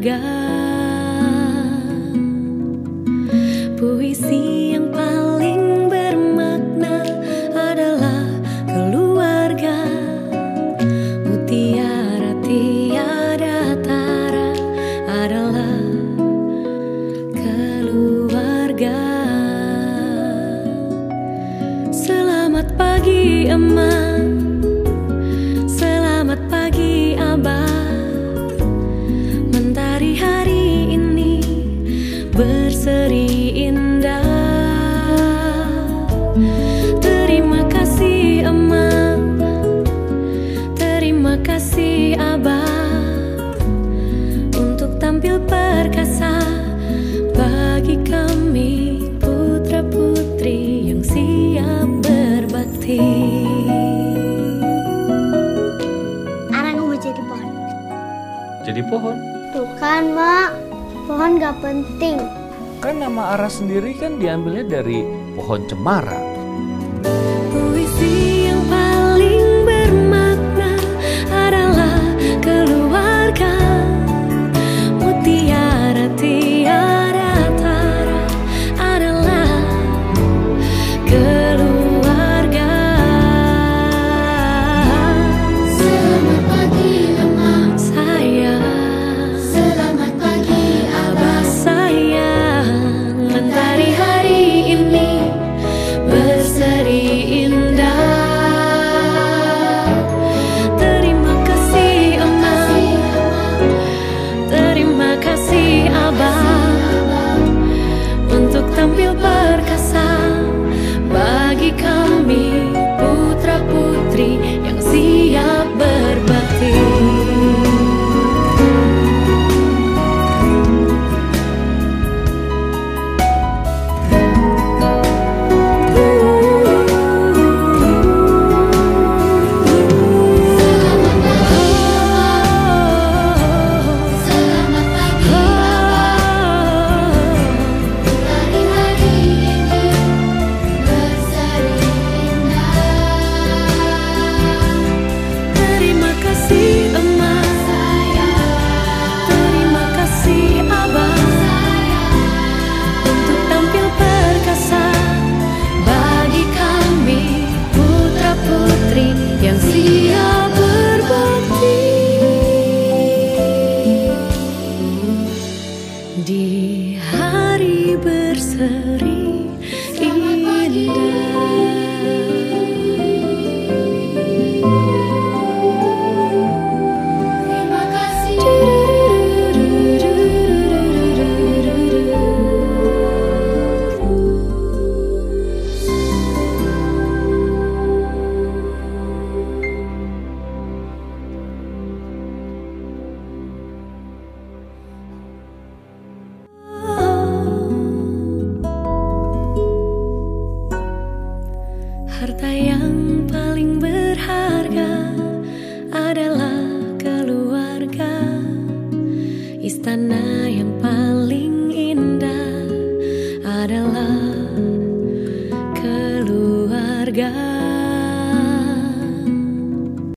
keluarga. Puisi yang paling bermakna adalah keluarga. Mutiara tiada tara adalah keluarga. Selamat pagi Emak, selamat pagi Abah. Mentari hari ini berseri indah. Terima kasih Emak, terima kasih Abah, untuk tampil perkasa bagi kami putra-putri yang siap berbakti. Arang mau jadi pohon. Jadi pohon? Tuh kan, Mak. Pohon gak penting. Kan nama Ara sendiri kan diambilnya dari pohon cemara. Puisi yang paling bermakna adalah keluarga. Mutiara tiada tara adalah keluarga. Selamat pagi, Emak. Sayang, Selamat pagi, Abah sayang. Mentari hari ini berseri indah. Terima kasih Emak, terima kasih Abah, untuk tampil perkasa bagi kami putra-putri yang siap berbakti. Selamat pagi, hari-hari ini berseri indah. Terima kasih Emak, terima kasih Abah, untuk tampil perkasa bagi kami putra-putri yang siap berbakti. Di hari berseri Terima kasih. Harta yang paling berharga adalah keluarga. Istana yang paling indah adalah keluarga.